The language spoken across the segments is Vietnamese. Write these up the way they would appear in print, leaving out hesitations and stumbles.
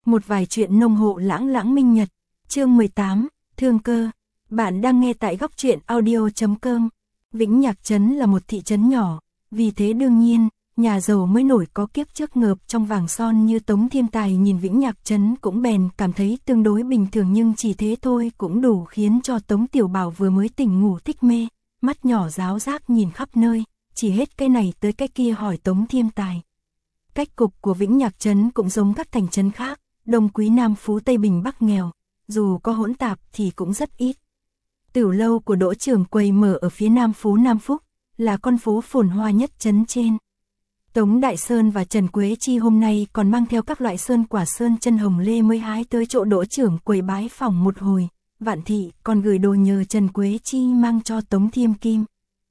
Một vài chuyện nông hộ lãng lãng minh nhật. Chương 18, Thương cơ. Bạn đang nghe tại góc truyện audio.com. Vĩnh Nhạc Trấn là một thị trấn nhỏ, vì thế đương nhiên, nhà giàu mới nổi có kiếp trước ngợp trong vàng son như Tống Thiên Tài nhìn Vĩnh Nhạc Trấn cũng bèn cảm thấy tương đối bình thường, nhưng chỉ thế thôi cũng đủ khiến cho Tống Tiểu Bảo vừa mới tỉnh ngủ thích mê, mắt nhỏ ráo rác nhìn khắp nơi, chỉ hết cái này tới cái kia hỏi Tống Thiên Tài. Cách cục của Vĩnh Nhạc Trấn cũng giống các thành trấn khác, Đông Quý Nam Phú Tây Bình Bắc nghèo, dù có hỗn tạp thì cũng rất ít. Tửu lâu của Đỗ Trưởng Quầy mở ở phía Nam Phú Nam Phúc, là con phố phồn hoa nhất trấn trên. Tống Đại Sơn và Trần Quế Chi hôm nay còn mang theo các loại sơn quả sơn chân hồng lê mới hái tới chỗ Đỗ Trưởng Quầy bái phỏng một hồi. Vạn Thị còn gửi đồ nhờ Trần Quế Chi mang cho Tống Thiêm Kim.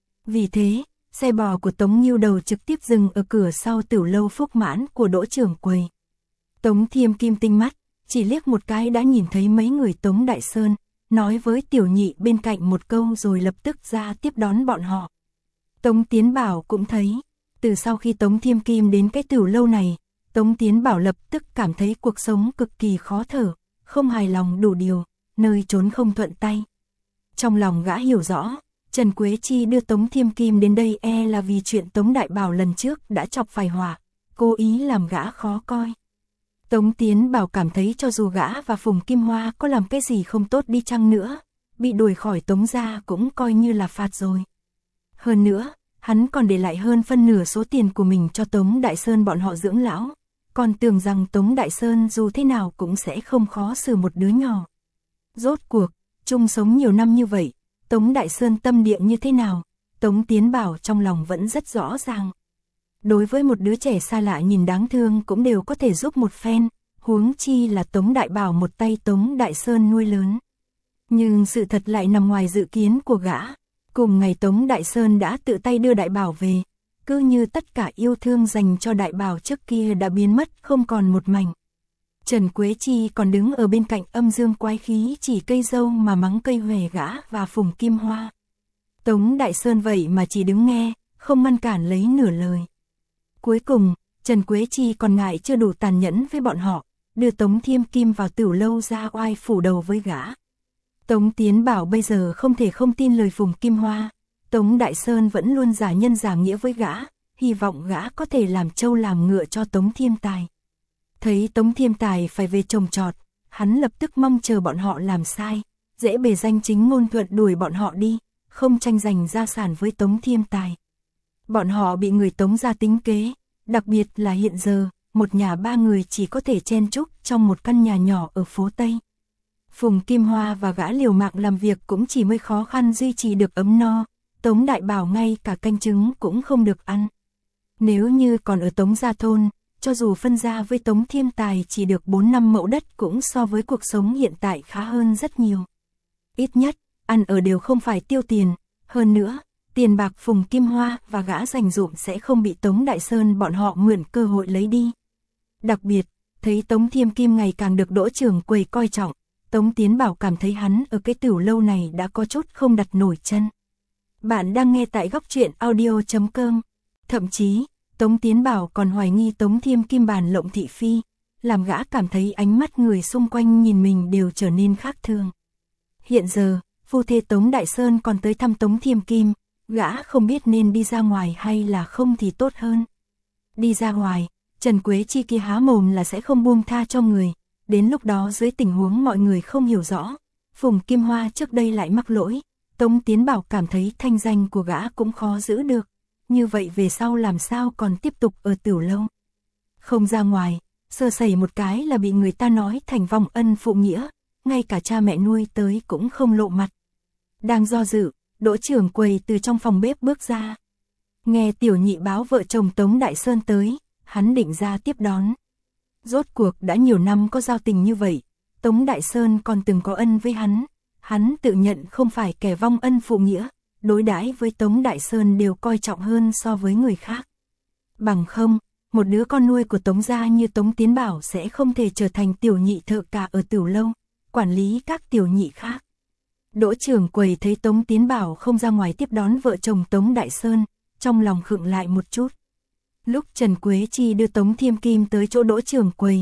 Vì thế, xe bò của Tống Nghiêu Đầu trực tiếp dừng ở cửa sau tửu lâu Phúc Mãn của Đỗ Trưởng Quầy. Tống Thiêm Kim tinh mắt, chỉ liếc một cái đã nhìn thấy mấy người Tống Đại Sơn, nói với Tiểu Nhị bên cạnh một câu rồi lập tức ra tiếp đón bọn họ. Tống Tiến Bảo cũng thấy, từ sau khi Tống Thiêm Kim đến cái tửu lâu này, Tống Tiến Bảo lập tức cảm thấy cuộc sống cực kỳ khó thở, không hài lòng đủ điều, nơi trốn không thuận tay. Trong lòng gã hiểu rõ, Trần Quế Chi đưa Tống Thiêm Kim đến đây là vì chuyện Tống Đại Bảo lần trước đã chọc phải họa, cố ý làm gã khó coi. Tống Tiến Bảo cảm thấy cho dù gã và Phùng Kim Hoa có làm cái gì không tốt đi chăng nữa, bị đuổi khỏi Tống gia cũng coi như là phạt rồi. Hơn nữa, hắn còn để lại hơn phân nửa số tiền của mình cho Tống Đại Sơn bọn họ dưỡng lão, còn tưởng rằng Tống Đại Sơn dù thế nào cũng sẽ không khó xử một đứa nhỏ. Rốt cuộc, chung sống nhiều năm như vậy, Tống Đại Sơn tâm địa như thế nào, Tống Tiến Bảo trong lòng vẫn rất rõ ràng. Đối với một đứa trẻ xa lạ nhìn đáng thương cũng đều có thể giúp một phen, huống chi là Tống Đại Bảo một tay Tống Đại Sơn nuôi lớn. Nhưng sự thật lại nằm ngoài dự kiến của gã. Cùng ngày Tống Đại Sơn đã tự tay đưa Đại Bảo về, cứ như tất cả yêu thương dành cho Đại Bảo trước kia đã biến mất không còn một mảnh. Trần Quế Chi còn đứng ở bên cạnh âm dương quái khí chỉ cây dâu mà mắng cây huề gã và Phùng Kim Hoa. Tống Đại Sơn vậy mà chỉ đứng nghe, không ngăn cản lấy nửa lời. Cuối cùng, Trần Quế Chi còn ngại chưa đủ tàn nhẫn với bọn họ, đưa Tống Thiêm Kim vào tửu lâu ra oai phủ đầu với gã. Tống Tiến Bảo bây giờ không thể không tin lời Phùng Kim Hoa, Tống Đại Sơn vẫn luôn giả nhân giả nghĩa với gã, hy vọng gã có thể làm trâu làm ngựa cho Tống Thiêm Tài. Thấy Tống Thiêm Tài phải về trồng trọt, hắn lập tức mong chờ bọn họ làm sai, dễ bề danh chính ngôn thuận đuổi bọn họ đi, không tranh giành gia sản với Tống Thiêm Tài. Bọn họ bị người Tống gia tính kế, đặc biệt là hiện giờ, một nhà ba người chỉ có thể chen chúc trong một căn nhà nhỏ ở phố Tây. Phùng Kim Hoa và gã liều mạng làm việc cũng chỉ mới khó khăn duy trì được ấm no, Tống Đại Bảo ngay cả canh trứng cũng không được ăn. Nếu như còn ở Tống gia thôn, cho dù phân ra với Tống Thiêm Tài chỉ được 4-5 mẫu đất cũng so với cuộc sống hiện tại khá hơn rất nhiều. Ít nhất, ăn ở đều không phải tiêu tiền, hơn nữa, tiền bạc Phùng Kim Hoa và gã dành dụm sẽ không bị Tống Đại Sơn bọn họ mượn cơ hội lấy đi. Đặc biệt, thấy Tống Thiêm Kim ngày càng được Đỗ Trưởng Quầy coi trọng, Tống Tiến Bảo cảm thấy hắn ở cái tửu lâu này đã có chút không đặt nổi chân. Bạn đang nghe tại góc truyện audio.com. Thậm chí, Tống Tiến Bảo còn hoài nghi Tống Thiêm Kim bàn lộng thị phi, làm gã cảm thấy ánh mắt người xung quanh nhìn mình đều trở nên khác thường. Hiện giờ, phu thê Tống Đại Sơn còn tới thăm Tống Thiêm Kim, gã không biết nên đi ra ngoài hay là không thì tốt hơn. Đi ra ngoài, Trần Quế Chi kia há mồm là sẽ không buông tha cho người, đến lúc đó dưới tình huống mọi người không hiểu rõ, Phùng Kim Hoa trước đây lại mắc lỗi, Tống Tiến Bảo cảm thấy thanh danh của gã cũng khó giữ được, như vậy về sau làm sao còn tiếp tục ở tửu lâu. Không ra ngoài, sơ sẩy một cái là bị người ta nói thành vong ân phụ nghĩa, ngay cả cha mẹ nuôi tới cũng không lộ mặt. Đang do dự, Đỗ Trưởng Quầy từ trong phòng bếp bước ra. Nghe Tiểu Nhị báo vợ chồng Tống Đại Sơn tới, hắn định ra tiếp đón. Rốt cuộc đã nhiều năm có giao tình như vậy, Tống Đại Sơn còn từng có ân với hắn tự nhận không phải kẻ vong ân phụ nghĩa, đối đãi với Tống Đại Sơn đều coi trọng hơn so với người khác. Bằng không, một đứa con nuôi của Tống gia như Tống Tiến Bảo sẽ không thể trở thành tiểu nhị thợ cả ở tửu lâu, quản lý các tiểu nhị khác. Đỗ Trưởng Quầy thấy Tống Tiến Bảo không ra ngoài tiếp đón vợ chồng Tống Đại Sơn, trong lòng khựng lại một chút. Lúc Trần Quế Chi đưa Tống Thiêm Kim tới chỗ Đỗ Trưởng Quầy,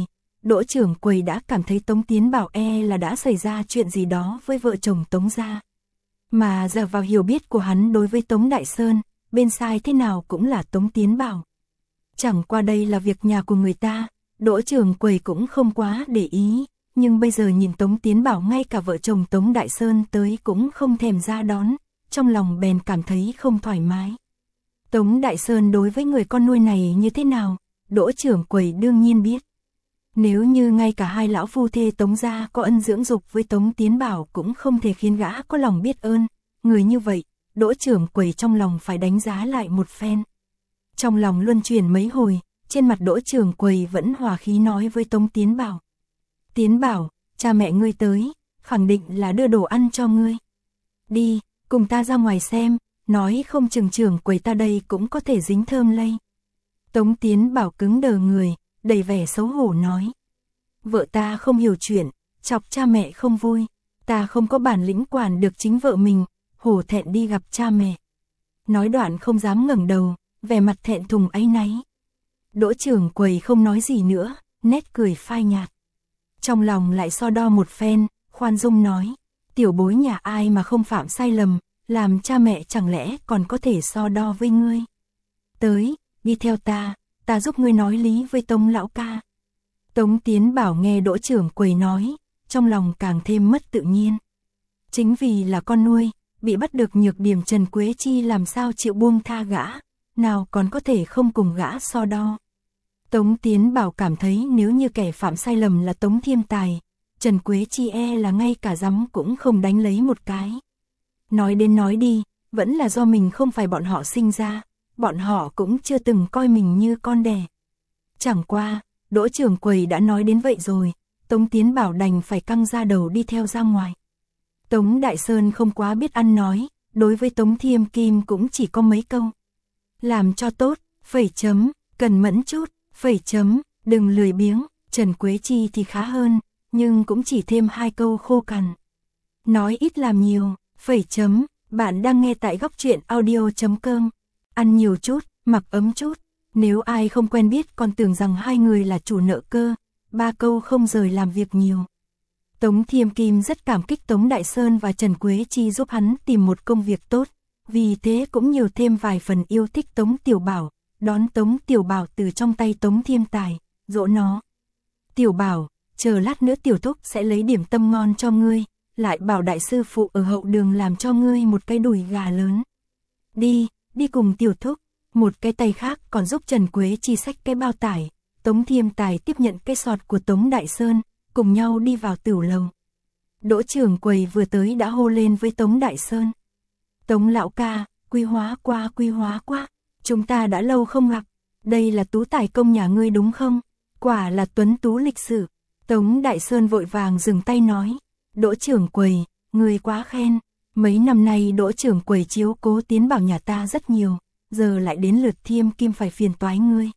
Đỗ trưởng quầy đã cảm thấy Tống Tiến Bảo là đã xảy ra chuyện gì đó với vợ chồng Tống gia. Mà giờ vào hiểu biết của hắn đối với Tống Đại Sơn, bên sai thế nào cũng là Tống Tiến Bảo. Chẳng qua đây là việc nhà của người ta, Đỗ trưởng quầy cũng không quá để ý, nhưng bây giờ nhìn Tống Tiến Bảo ngay cả vợ chồng Tống Đại Sơn tới cũng không thèm ra đón, trong lòng bèn cảm thấy không thoải mái. Tống Đại Sơn đối với người con nuôi này như thế nào, Đỗ trưởng quầy đương nhiên biết. Nếu như ngay cả hai lão phu thê Tống gia có ân dưỡng dục với Tống Tiến Bảo cũng không thể khiến gã có lòng biết ơn, người như vậy, Đỗ trưởng quầy trong lòng phải đánh giá lại một phen. Trong lòng luân chuyển mấy hồi, trên mặt Đỗ trưởng quầy vẫn hòa khí nói với Tống Tiến Bảo. Tiến Bảo, cha mẹ ngươi tới, khẳng định là đưa đồ ăn cho ngươi. Đi, cùng ta ra ngoài xem, nói không chừng trưởng quầy ta đây cũng có thể dính thơm lây. Tống Tiến Bảo cứng đờ người, đầy vẻ xấu hổ nói. Vợ ta không hiểu chuyện, chọc cha mẹ không vui, ta không có bản lĩnh quản được chính vợ mình, hổ thẹn đi gặp cha mẹ. Nói đoạn không dám ngẩng đầu, vẻ mặt thẹn thùng áy náy. Đỗ trưởng quầy không nói gì nữa, nét cười phai nhạt. Trong lòng lại so đo một phen, khoan dung nói, tiểu bối nhà ai mà không phạm sai lầm, làm cha mẹ chẳng lẽ còn có thể so đo với ngươi. Tới, đi theo ta giúp ngươi nói lý với Tống lão ca. Tống Tiến Bảo nghe Đỗ trưởng quầy nói, trong lòng càng thêm mất tự nhiên. Chính vì là con nuôi, bị bắt được nhược điểm Trần Quế Chi làm sao chịu buông tha gã, nào còn có thể không cùng gã so đo. Tống Tiến Bảo cảm thấy nếu như kẻ phạm sai lầm là Tống Thiêm Tài, Trần Quế Chi là ngay cả giấm cũng không đánh lấy một cái. Nói đến nói đi, vẫn là do mình không phải bọn họ sinh ra, bọn họ cũng chưa từng coi mình như con đẻ. Chẳng qua, Đỗ trưởng quầy đã nói đến vậy rồi, Tống Tiến Bảo đành phải căng ra đầu đi theo ra ngoài. Tống Đại Sơn không quá biết ăn nói, đối với Tống Thiêm Kim cũng chỉ có mấy câu. Làm cho tốt, phẩy chấm, cần mẫn chút, phẩy chấm, đừng lười biếng. Trần Quế Chi thì khá hơn, nhưng cũng chỉ thêm 2 câu khô cằn. Nói ít làm nhiều, phẩy chấm, bạn đang nghe tại góc truyện audio.com. Ăn nhiều chút, mặc ấm chút, nếu ai không quen biết còn tưởng rằng hai người là chủ nợ cơ, 3 câu không rời làm việc nhiều. Tống Thiêm Kim rất cảm kích Tống Đại Sơn và Trần Quế Chi giúp hắn tìm một công việc tốt, vì thế cũng nhiều thêm vài phần yêu thích Tống Tiểu Bảo, đón Tống Tiểu Bảo từ trong tay Tống Thiêm Tài, dỗ nó. Tiểu Bảo, chờ lát nữa tiểu thúc sẽ lấy điểm tâm ngon cho ngươi, lại bảo đại sư phụ ở hậu đường làm cho ngươi một cái đùi gà lớn. Đi cùng tiểu thúc, một cái tay khác còn giúp Trần Quế Chi xách cái bao tải, Tống Thiêm Tài tiếp nhận cái sọt của Tống Đại Sơn, cùng nhau đi vào tửu lầu. Đỗ trưởng quầy vừa tới đã hô lên với Tống Đại Sơn. Tống lão ca, quy hóa qua, chúng ta đã lâu không gặp, đây là Tú tài công nhà ngươi đúng không? Quả là tuấn tú lịch sự. Tống Đại Sơn vội vàng dừng tay nói, Đỗ trưởng quầy, ngươi quá khen, mấy năm nay Đỗ trưởng quầy chiếu cố Tiến Bảo nhà ta rất nhiều, giờ lại đến lượt Thiêm Kim phải phiền toái ngươi.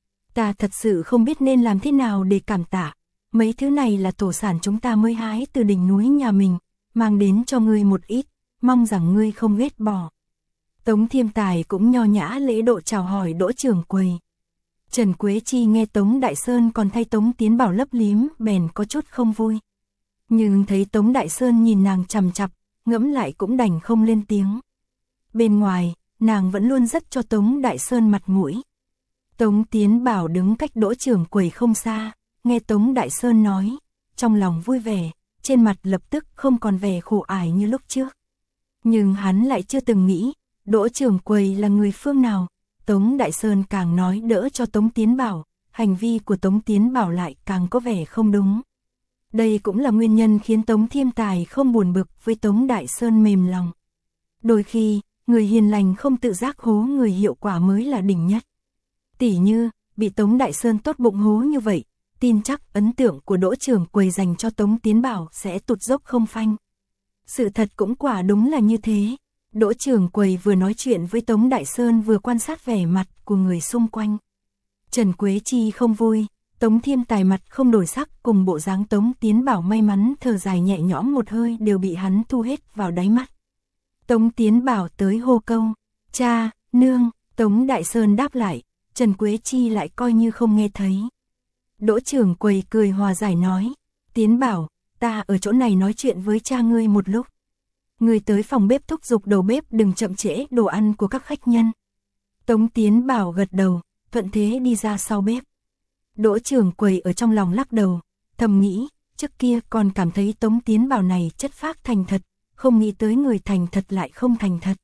Ta thật sự không biết nên làm thế nào để cảm tạ, mấy thứ này là thổ sản chúng ta mới hái từ đỉnh núi nhà mình, mang đến cho ngươi một ít, mong rằng ngươi không ghét bỏ. Tống Thiêm Tài cũng nho nhã lễ độ chào hỏi Đỗ trưởng quầy. Trần Quế Chi nghe Tống Đại Sơn còn thay Tống Tiến Bảo lấp liếm, bèn có chút không vui. Nhưng thấy Tống Đại Sơn nhìn nàng chằm chằm, ngẫm lại cũng đành không lên tiếng. Bên ngoài, nàng vẫn luôn rất cho Tống Đại Sơn mặt mũi. Tống Tiến Bảo đứng cách Đỗ trưởng quầy không xa, nghe Tống Đại Sơn nói, trong lòng vui vẻ, trên mặt lập tức không còn vẻ khổ ải như lúc trước. Nhưng hắn lại chưa từng nghĩ, Đỗ trưởng quầy là người phương nào. Tống Đại Sơn càng nói đỡ cho Tống Tiến Bảo, hành vi của Tống Tiến Bảo lại càng có vẻ không đúng. Đây cũng là nguyên nhân khiến Tống Thiêm Tài không buồn bực với Tống Đại Sơn mềm lòng. Đôi khi, người hiền lành không tự giác hố người hiệu quả mới là đỉnh nhất. Tỉ như, bị Tống Đại Sơn tốt bụng hố như vậy, tin chắc ấn tượng của Đỗ trưởng quầy dành cho Tống Tiến Bảo sẽ tụt dốc không phanh. Sự thật cũng quả đúng là như thế. Đỗ trưởng quầy vừa nói chuyện với Tống Đại Sơn vừa quan sát vẻ mặt của người xung quanh. Trần Quế Chi không vui, Tống Thiêm Tài mặt không đổi sắc cùng bộ dáng Tống Tiến Bảo may mắn thở dài nhẹ nhõm một hơi đều bị hắn thu hết vào đáy mắt. Tống Tiến Bảo tới hô câu, cha, nương, Tống Đại Sơn đáp lại, Trần Quế Chi lại coi như không nghe thấy. Đỗ trưởng quầy cười hòa giải nói, Tiến Bảo, ta ở chỗ này nói chuyện với cha ngươi một lúc. Ngươi tới phòng bếp thúc giục đầu bếp đừng chậm trễ đồ ăn của các khách nhân. Tống Tiến Bảo gật đầu, thuận thế đi ra sau bếp. Đỗ trưởng quầy ở trong lòng lắc đầu, thầm nghĩ, trước kia còn cảm thấy Tống Tiến Bảo này chất phác thành thật, không nghĩ tới người thành thật lại không thành thật.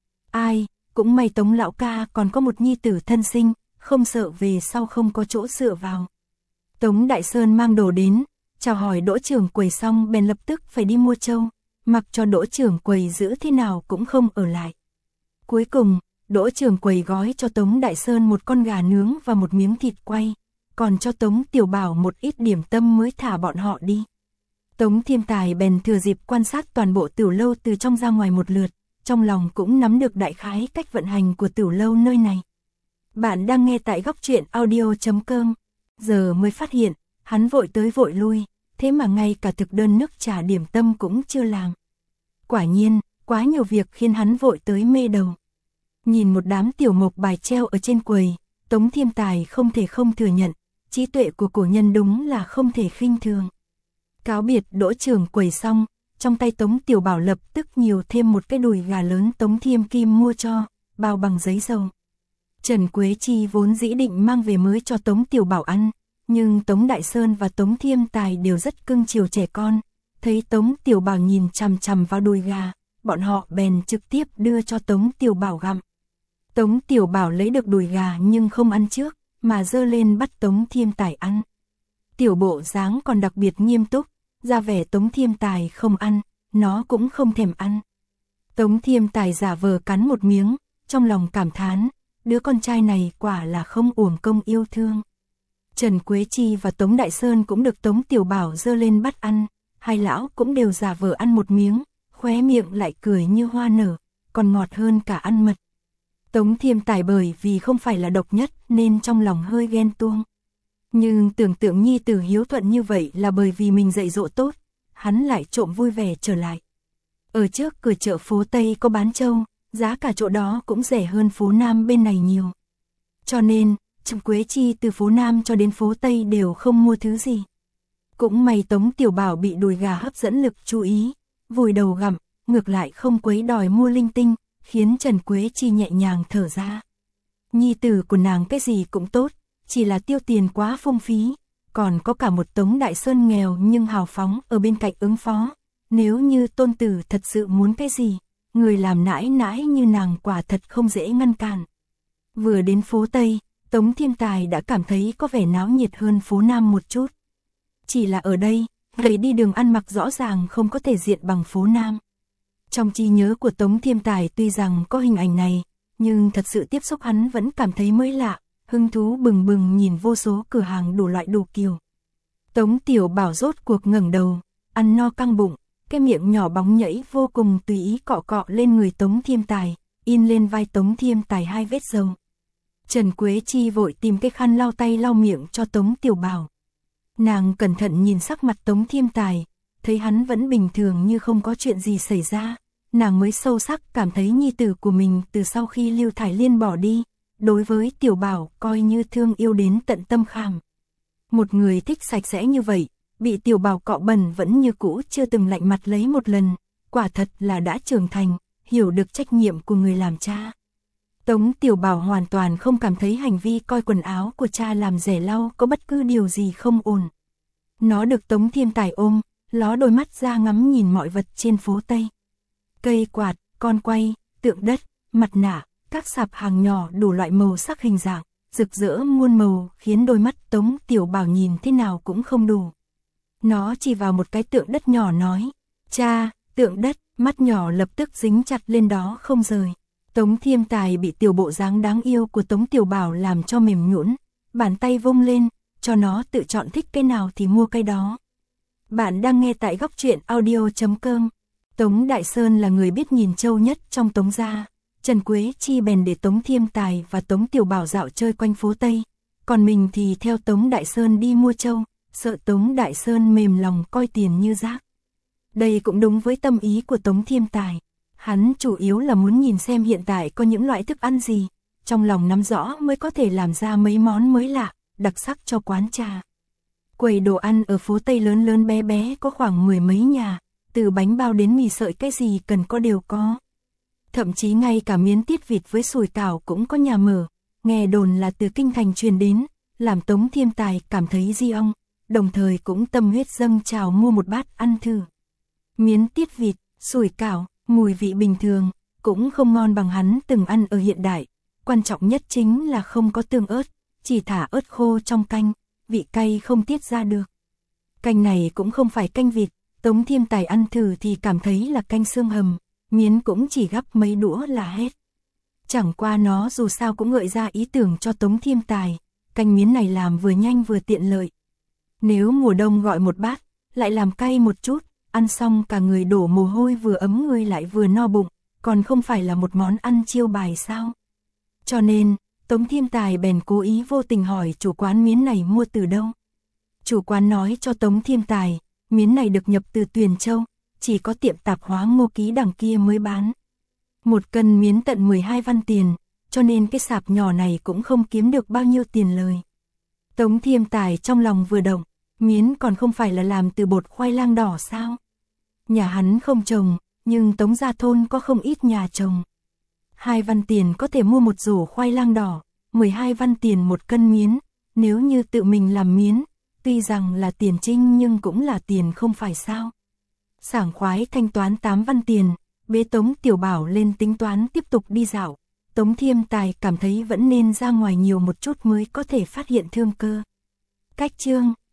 Ai, cũng may Tống lão ca còn có một nhi tử thân sinh, không sợ về sau không có chỗ dựa vào. Tống Đại Sơn mang đồ đến, chào hỏi Đỗ trưởng quầy xong bèn lập tức phải đi mua trâu, mặc cho Đỗ trưởng quầy giữ thế nào cũng không ở lại. Cuối cùng, Đỗ trưởng quầy gói cho Tống Đại Sơn một con gà nướng và một miếng thịt quay, còn cho Tống Tiểu Bảo một ít điểm tâm mới thả bọn họ đi. Tống Thiêm Tài bèn thừa dịp quan sát toàn bộ tiểu lâu từ trong ra ngoài một lượt, trong lòng cũng nắm được đại khái cách vận hành của tiểu lâu nơi này. Bạn đang nghe tại góc truyện audio.com, giờ mới phát hiện, hắn vội tới vội lui, thế mà ngay cả thực đơn nước trà điểm tâm cũng chưa làm. Quả nhiên, quá nhiều việc khiến hắn vội tới mê đầu. Nhìn một đám tiểu mộc bài treo ở trên quầy, Tống Thiêm Tài không thể không thừa nhận, trí tuệ của cổ nhân đúng là không thể khinh thường. Cáo biệt Đỗ trưởng quầy xong, trong tay Tống Tiểu Bảo lập tức nhiều thêm một cái đùi gà lớn Tống Thiêm Kim mua cho, bao bằng giấy dầu. Trần Quế Chi vốn dĩ định mang về mới cho Tống Tiểu Bảo ăn, nhưng Tống Đại Sơn và Tống Thiêm Tài đều rất cưng chiều trẻ con, thấy Tống Tiểu Bảo nhìn chằm chằm vào đùi gà, bọn họ bèn trực tiếp đưa cho Tống Tiểu Bảo gặm. Tống Tiểu Bảo lấy được đùi gà nhưng không ăn trước, mà giơ lên bắt Tống Thiêm Tài ăn. Tiểu bộ dáng còn đặc biệt nghiêm túc, ra vẻ Tống Thiêm Tài không ăn, nó cũng không thèm ăn. Tống Thiêm Tài giả vờ cắn một miếng, trong lòng cảm thán, đứa con trai này quả là không uổng công yêu thương. Trần Quế Chi và Tống Đại Sơn cũng được Tống Tiểu Bảo giơ lên bắt ăn, hai lão cũng đều giả vờ ăn một miếng, khóe miệng lại cười như hoa nở, còn ngọt hơn cả ăn mật. Tống Thiêm Tài bởi vì không phải là độc nhất nên trong lòng hơi ghen tuông. Nhưng tưởng tượng nhi tử hiếu thuận như vậy là bởi vì mình dạy dỗ tốt, hắn lại trộm vui vẻ trở lại. Ở trước cửa chợ phố Tây có bán trâu, giá cả chỗ đó cũng rẻ hơn phố Nam bên này nhiều. Cho nên, Trần Quế Chi từ phố Nam cho đến phố Tây đều không mua thứ gì. Cũng may Tống Tiểu Bảo bị đùi gà hấp dẫn lực chú ý, vùi đầu gặm, ngược lại không quấy đòi mua linh tinh, khiến Trần Quế Chi nhẹ nhàng thở ra. Nhi tử của nàng cái gì cũng tốt, chỉ là tiêu tiền quá phung phí, còn có cả một Tống Đại Sơn nghèo nhưng hào phóng ở bên cạnh ứng phó. Nếu như tôn tử thật sự muốn cái gì, người làm nãi nãi như nàng quả thật không dễ ngăn cản. Vừa đến phố Tây, Tống Thiêm Tài đã cảm thấy có vẻ náo nhiệt hơn phố Nam một chút. Chỉ là ở đây, người đi đường ăn mặc rõ ràng không có thể diện bằng phố Nam. Trong trí nhớ của Tống Thiêm Tài tuy rằng có hình ảnh này, nhưng thật sự tiếp xúc hắn vẫn cảm thấy mới lạ, hứng thú bừng bừng nhìn vô số cửa hàng đủ loại đủ kiểu. Tống Tiểu Bảo rốt cuộc ngẩng đầu, ăn no căng bụng, cái miệng nhỏ bóng nhảy vô cùng tùy ý cọ cọ lên người Tống Thiêm Tài, in lên vai Tống Thiêm Tài hai vết dầu. Trần Quế Chi vội tìm cái khăn lau tay lau miệng cho Tống Tiểu Bảo. Nàng cẩn thận nhìn sắc mặt Tống Thiêm Tài, thấy hắn vẫn bình thường như không có chuyện gì xảy ra, nàng mới sâu sắc cảm thấy nhi tử của mình từ sau khi Lưu Thải Liên bỏ đi, đối với Tiểu Bảo coi như thương yêu đến tận tâm khảm. Một người thích sạch sẽ như vậy, bị Tiểu Bảo cọ bẩn vẫn như cũ chưa từng lạnh mặt lấy một lần, quả thật là đã trưởng thành, hiểu được trách nhiệm của người làm cha. Tống Tiểu Bảo hoàn toàn không cảm thấy hành vi coi quần áo của cha làm rẻ lau có bất cứ điều gì không ổn. Nó được Tống Thiêm Tài ôm, ló đôi mắt ra ngắm nhìn mọi vật trên phố Tây. Cây quạt, con quay, tượng đất, mặt nạ, các sạp hàng nhỏ đủ loại màu sắc hình dạng, rực rỡ muôn màu khiến đôi mắt Tống Tiểu Bảo nhìn thế nào cũng không đủ. Nó chỉ vào một cái tượng đất nhỏ nói, cha, tượng đất, mắt nhỏ lập tức dính chặt lên đó không rời. Tống Thiêm Tài bị tiểu bộ dáng đáng yêu của Tống Tiểu Bảo làm cho mềm nhũn, bàn tay vung lên, cho nó tự chọn thích cái nào thì mua cái đó. Bạn đang nghe tại góc truyện audio.com. Tống Đại Sơn là người biết nhìn trâu nhất trong Tống gia. Trần Quế Chi bèn để Tống Thiêm Tài và Tống Tiểu Bảo dạo chơi quanh phố Tây, còn mình thì theo Tống Đại Sơn đi mua trâu, sợ Tống Đại Sơn mềm lòng coi tiền như rác. Đây cũng đúng với tâm ý của Tống Thiêm Tài. Hắn chủ yếu là muốn nhìn xem hiện tại có những loại thức ăn gì, trong lòng nắm rõ mới có thể làm ra mấy món mới lạ, đặc sắc cho quán trà. Quầy đồ ăn ở phố Tây lớn lớn bé bé có khoảng 10 mấy nhà, từ bánh bao đến mì sợi cái gì cần có đều có. Thậm chí ngay cả miến tiết vịt với sủi cảo cũng có nhà mở, nghe đồn là từ kinh thành truyền đến, làm Tống Thiêm Tài cảm thấy di ong, đồng thời cũng tâm huyết dâng trào mua một bát ăn thử. Miến tiết vịt, sủi cảo, mùi vị bình thường, cũng không ngon bằng hắn từng ăn ở hiện đại, quan trọng nhất chính là không có tương ớt, chỉ thả ớt khô trong canh, vị cay không tiết ra được. Canh này cũng không phải canh vịt, Tống Thiêm Tài ăn thử thì cảm thấy là canh xương hầm, miến cũng chỉ gắp mấy đũa là hết. Chẳng qua nó dù sao cũng gợi ra ý tưởng cho Tống Thiêm Tài, canh miến này làm vừa nhanh vừa tiện lợi. Nếu mùa đông gọi một bát, lại làm cay một chút, ăn xong cả người đổ mồ hôi vừa ấm người lại vừa no bụng, còn không phải là một món ăn chiêu bài sao. Cho nên, Tống Thiêm Tài bèn cố ý vô tình hỏi chủ quán miến này mua từ đâu. Chủ quán nói cho Tống Thiêm Tài, miến này được nhập từ Tuyền Châu, chỉ có tiệm tạp hóa Ngô Ký đằng kia mới bán. 1 cân miến tận 12 văn tiền, cho nên cái sạp nhỏ này cũng không kiếm được bao nhiêu tiền lời. Tống Thiêm Tài trong lòng vừa động, miến còn không phải là làm từ bột khoai lang đỏ sao? Nhà hắn không trồng, nhưng Tống gia thôn có không ít nhà trồng. 2 văn tiền có thể mua một rổ khoai lang đỏ, 12 văn tiền 1 cân miến, nếu như tự mình làm miến, tuy rằng là tiền trinh nhưng cũng là tiền không phải sao. Sảng khoái thanh toán 8 văn tiền, bế Tống Tiểu Bảo lên tính toán tiếp tục đi dạo. Tống Thiêm Tài cảm thấy vẫn nên ra ngoài nhiều một chút mới có thể phát hiện thương cơ. Cách chương